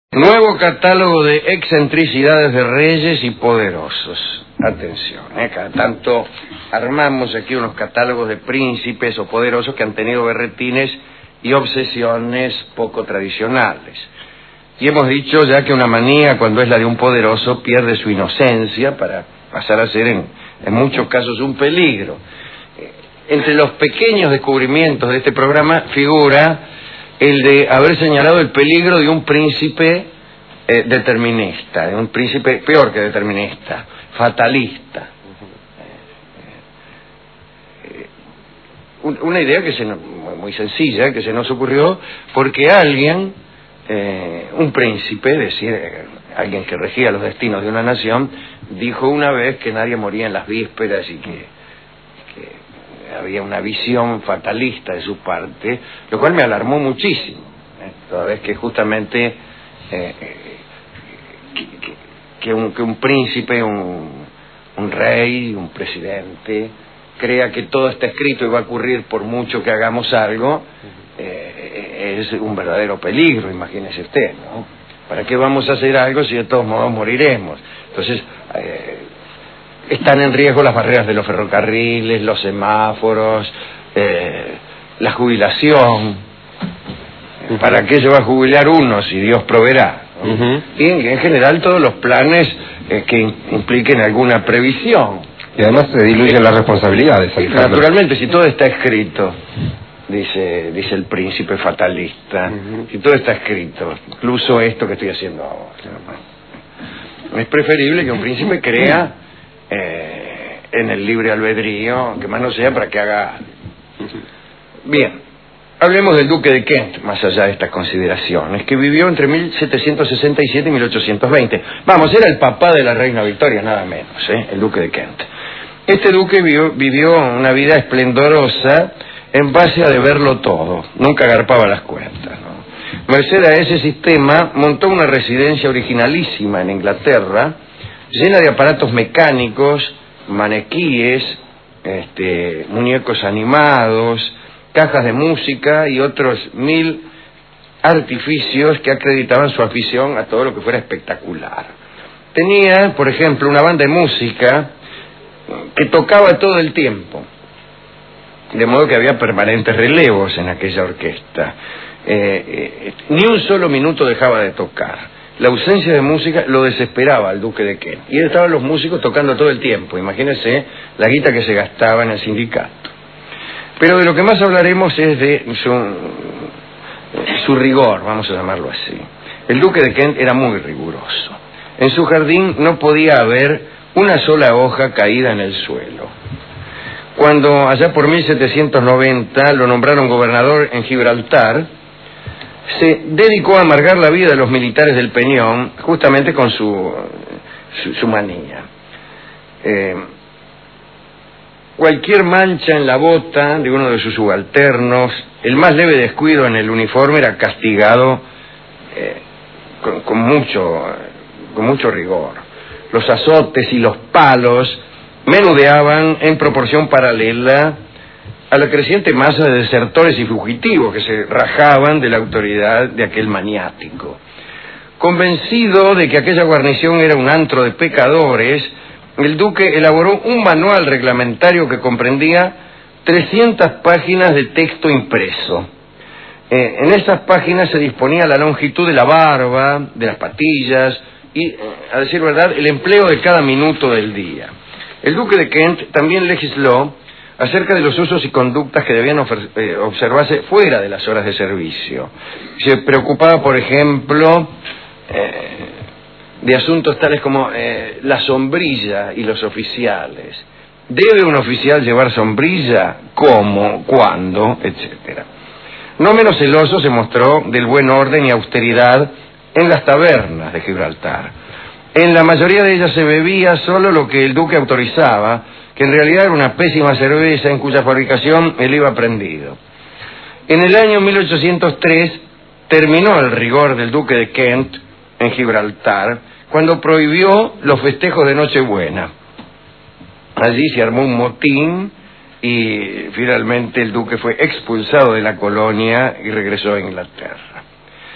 Nuevo catálogo de excentricidades de reyes y poderosos. Atención, cada tanto armamos aquí unos catálogos de príncipes o poderosos que han tenido berretines y obsesiones poco tradicionales. Y hemos dicho ya que una manía, cuando es la de un poderoso, pierde su inocencia para pasar a ser en muchos casos un peligro. Entre los pequeños descubrimientos de este programa figura el de haber señalado el peligro de un príncipe determinista, de un príncipe peor que determinista, fatalista. Una idea que muy sencilla, que se nos ocurrió porque alguien, un príncipe, es decir, alguien que regía los destinos de una nación, dijo una vez que nadie moría en las vísperas y que había una visión fatalista de su parte, lo cual me alarmó muchísimo, toda vez que justamente que un príncipe, un rey, un presidente, crea que todo está escrito y va a ocurrir por mucho que hagamos algo, es un verdadero peligro, imagínese usted, ¿no? ¿Para qué vamos a hacer algo si de todos modos moriremos? Entonces, están en riesgo las barreras de los ferrocarriles, los semáforos, la jubilación. ¿Para qué se va a jubilar uno si Dios proveerá? ¿No? Y en general todos los planes que impliquen alguna previsión. Y además se diluyen las responsabilidades. Naturalmente, si todo está escrito, dice el príncipe fatalista, si todo está escrito, incluso esto que estoy haciendo ahora, es preferible que un príncipe crea en el libre albedrío, que más no sea para que haga. Bien, hablemos del duque de Kent, más allá de estas consideraciones, que vivió entre 1767 y 1820. Vamos, era el papá de la reina Victoria, nada menos, el duque de Kent. Este duque vivió una vida esplendorosa en base a deberlo todo, nunca agarpaba las cuentas, ¿no? Merced a ese sistema, montó una residencia originalísima en Inglaterra, llena de aparatos mecánicos, maniquíes, muñecos animados, cajas de música y otros 1000 artificios que acreditaban su afición a todo lo que fuera espectacular. Tenía, por ejemplo, una banda de música que tocaba todo el tiempo, de modo que había permanentes relevos en aquella orquesta. Ni un solo minuto dejaba de tocar. La ausencia de música lo desesperaba al duque de Kent. Y estaban los músicos tocando todo el tiempo. Imagínense la guita que se gastaba en el sindicato. Pero de lo que más hablaremos es de su rigor, vamos a llamarlo así. El duque de Kent era muy riguroso. En su jardín no podía haber una sola hoja caída en el suelo. Cuando allá por 1790 lo nombraron gobernador en Gibraltar, se dedicó a amargar la vida de los militares del Peñón, justamente con su manía. Cualquier mancha en la bota de uno de sus subalternos, el más leve descuido en el uniforme era castigado con mucho rigor. Los azotes y los palos menudeaban en proporción paralela a la creciente masa de desertores y fugitivos que se rajaban de la autoridad de aquel maniático. Convencido de que aquella guarnición era un antro de pecadores, el duque elaboró un manual reglamentario que comprendía 300 páginas de texto impreso. En esas páginas se disponía la longitud de la barba, de las patillas y, a decir verdad, el empleo de cada minuto del día. El duque de Kent también legisló acerca de los usos y conductas que debían observarse fuera de las horas de servicio. Se preocupaba, por ejemplo, de asuntos tales como la sombrilla y los oficiales. ¿Debe un oficial llevar sombrilla? ¿Cómo? ¿Cuándo? Etcétera. No menos celoso se mostró del buen orden y austeridad en las tabernas de Gibraltar. En la mayoría de ellas se bebía solo lo que el duque autorizaba, que en realidad era una pésima cerveza en cuya fabricación él iba prendido. En el año 1803 terminó el rigor del duque de Kent en Gibraltar, cuando prohibió los festejos de Nochebuena. Allí se armó un motín y finalmente el duque fue expulsado de la colonia y regresó a Inglaterra.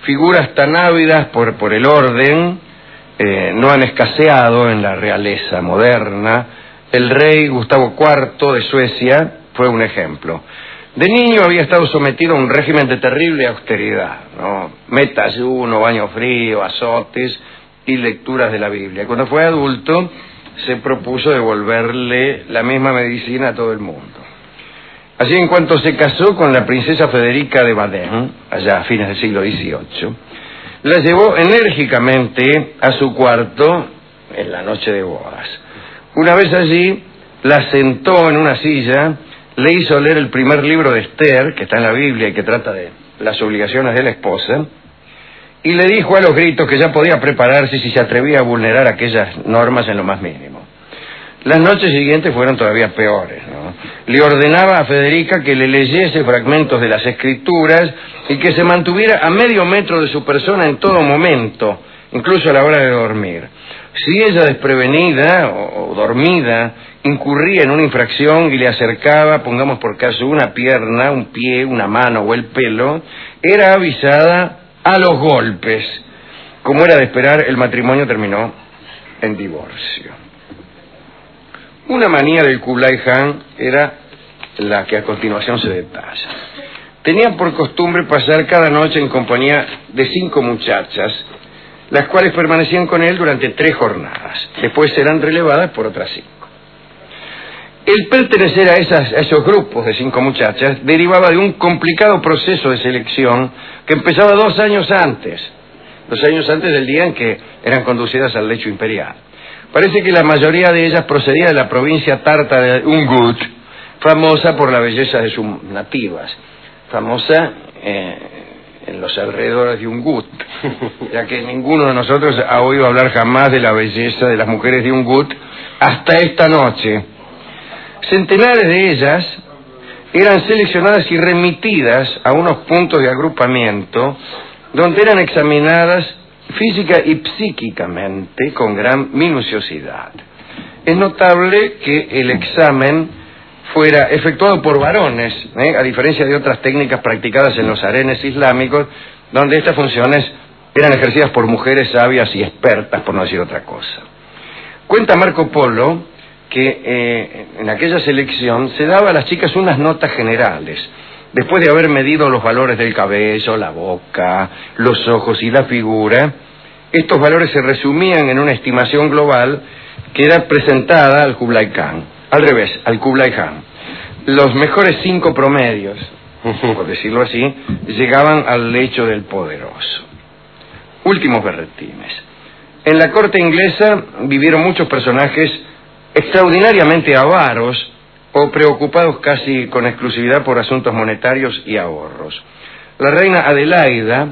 figuras tan ávidas por el orden no han escaseado en la realeza moderna. El rey Gustavo IV de Suecia fue un ejemplo. De niño había estado sometido a un régimen de terrible austeridad, ¿no? Meta-ayuno, baño frío, azotes y lecturas de la Biblia. Cuando fue adulto se propuso devolverle la misma medicina a todo el mundo. Así, en cuanto se casó con la princesa Federica de Baden, allá a fines del siglo XVIII, la llevó enérgicamente a su cuarto en la noche de bodas. Una vez allí, la sentó en una silla, le hizo leer el primer libro de Esther, que está en la Biblia y que trata de las obligaciones de la esposa, y le dijo a los gritos que ya podía prepararse si se atrevía a vulnerar aquellas normas en lo más mínimo. Las noches siguientes fueron todavía peores, ¿no? Le ordenaba a Federica que le leyese fragmentos de las Escrituras y que se mantuviera a medio metro de su persona en todo momento, incluso a la hora de dormir. Si ella, desprevenida o dormida, incurría en una infracción y le acercaba, pongamos por caso, una pierna, un pie, una mano o el pelo, era avisada a los golpes. Como era de esperar, el matrimonio terminó en divorcio. Una manía del Kublai Khan era la que a continuación se detalla. Tenía por costumbre pasar cada noche en compañía de 5 muchachas, las cuales permanecían con él durante 3 jornadas. Después serán relevadas por otras 5. El pertenecer a esos grupos de 5 muchachas derivaba de un complicado proceso de selección que empezaba 2 años antes. 2 años antes del día en que eran conducidas al lecho imperial. Parece que la mayoría de ellas procedía de la provincia tártara de Ungut, famosa por la belleza de sus nativas, famosa en los alrededores de Ungut, ya que ninguno de nosotros ha oído hablar jamás de la belleza de las mujeres de Ungut hasta esta noche. Centenares de ellas eran seleccionadas y remitidas a unos puntos de agrupamiento donde eran examinadas física y psíquicamente con gran minuciosidad. Es notable que el examen fuera efectuado por varones, a diferencia de otras técnicas practicadas en los harenes islámicos, donde estas funciones eran ejercidas por mujeres sabias y expertas, por no decir otra cosa. Cuenta Marco Polo que en aquella selección se daba a las chicas unas notas generales, después de haber medido los valores del cabello, la boca, los ojos y la figura. Estos valores se resumían en una estimación global que era presentada al Kublai Khan. Al revés, al Kublai Khan. Los mejores 5 promedios, por decirlo así, llegaban al lecho del poderoso. Últimos berretines. En la corte inglesa vivieron muchos personajes extraordinariamente avaros o preocupados casi con exclusividad por asuntos monetarios y ahorros. La reina Adelaida,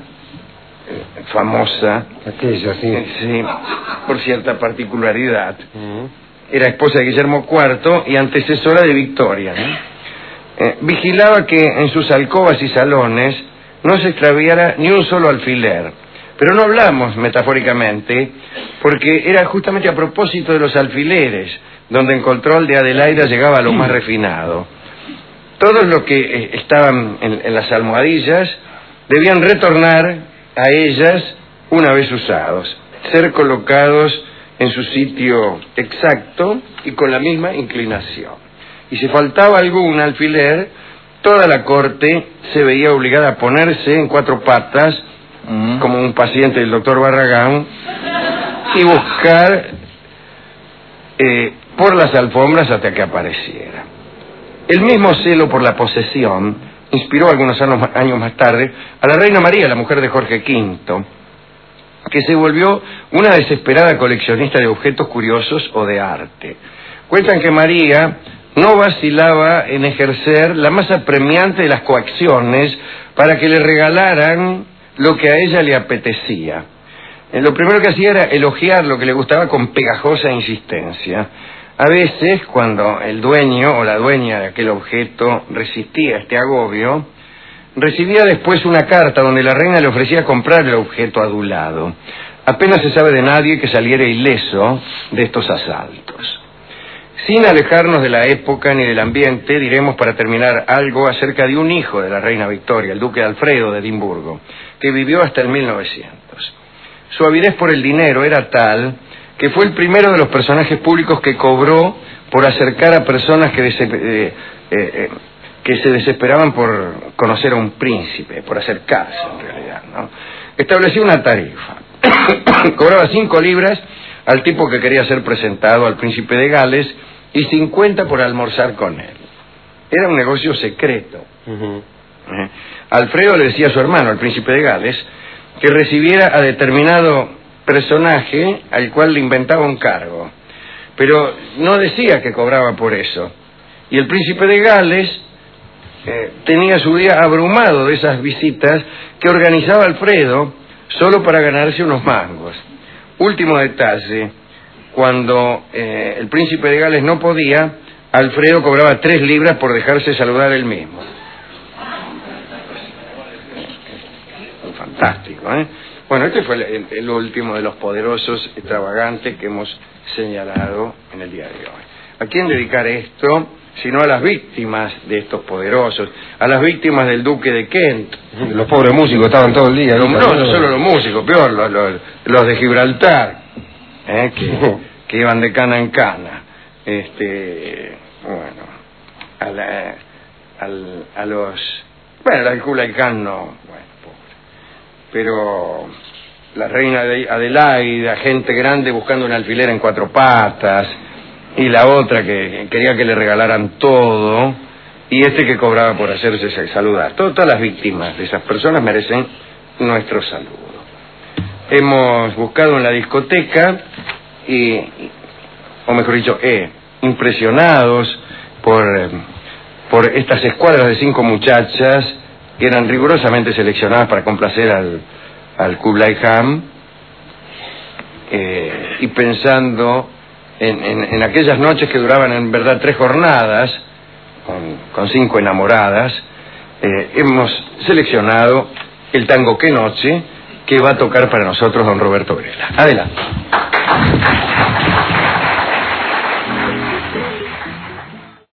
famosa, aquella, sí, por cierta particularidad, era esposa de Guillermo IV y antecesora de Victoria, ¿no? Vigilaba que en sus alcobas y salones no se extraviara ni un solo alfiler. Pero no hablamos metafóricamente, porque era justamente a propósito de los alfileres, donde el control de Adelaida llegaba a lo más refinado. Todos los que estaban en las almohadillas debían retornar a ellas una vez usados, ser colocados en su sitio exacto y con la misma inclinación. Y si faltaba algún alfiler, toda la corte se veía obligada a ponerse en 4 patas, como un paciente del doctor Barragán, y buscar por las alfombras hasta que apareciera. El mismo celo por la posesión inspiró algunos años más tarde a la reina María, la mujer de Jorge V, que se volvió una desesperada coleccionista de objetos curiosos o de arte. Cuentan que María no vacilaba en ejercer la más apremiante de las coacciones para que le regalaran lo que a ella le apetecía. Lo primero que hacía era elogiar lo que le gustaba con pegajosa insistencia. A veces, cuando el dueño o la dueña de aquel objeto resistía este agobio, recibía después una carta donde la reina le ofrecía comprar el objeto adulado. Apenas se sabe de nadie que saliera ileso de estos asaltos. Sin alejarnos de la época ni del ambiente, diremos para terminar algo acerca de un hijo de la reina Victoria, el duque Alfredo de Edimburgo, que vivió hasta el 1900. Su avidez por el dinero era tal que fue el primero de los personajes públicos que cobró por acercar a personas que se desesperaban por conocer a un príncipe, por acercarse en realidad, ¿no? Estableció una tarifa. Cobraba 5 libras al tipo que quería ser presentado al príncipe de Gales y 50 por almorzar con él. Era un negocio secreto. Alfredo le decía a su hermano, al príncipe de Gales, que recibiera a determinado personaje al cual le inventaba un cargo, pero no decía que cobraba por eso. Y el príncipe de Gales tenía su día abrumado de esas visitas que organizaba Alfredo solo para ganarse unos mangos. Último detalle, cuando el príncipe de Gales no podía, Alfredo cobraba 3 libras por dejarse saludar él mismo. Fantástico, ¿eh? Bueno, este fue el último de los poderosos extravagantes que hemos señalado en el día de hoy. ¿A quién dedicar esto? Sino a las víctimas de estos poderosos, a las víctimas del duque de Kent. Los pobres músicos estaban todo el día. No solo los músicos, peor, los de Gibraltar, que iban de cana en cana. La Kublai Khan no, bueno, pobre. Pero la reina Adelaida, gente grande buscando un alfiler en 4 patas, y la otra que quería que le regalaran todo, y que cobraba por hacerse saludar. Todas las víctimas de esas personas merecen nuestro saludo. Hemos buscado en la discoteca, o mejor dicho, impresionados por estas escuadras de 5 muchachas que eran rigurosamente seleccionadas para complacer al Kublai Khan, y pensando en aquellas noches que duraban en verdad 3 jornadas, con 5 enamoradas, hemos seleccionado el tango Qué Noche, que va a tocar para nosotros don Roberto Grela. Adelante.